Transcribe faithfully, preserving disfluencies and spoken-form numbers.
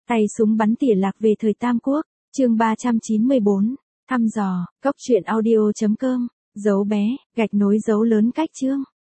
Tay súng bắn tỉa lạc về thời Tam Quốc, chương ba trăm chín mươi bốn, thăm dò, cốc truyện audio chấm com, dấu bé, gạch nối dấu lớn cách chương.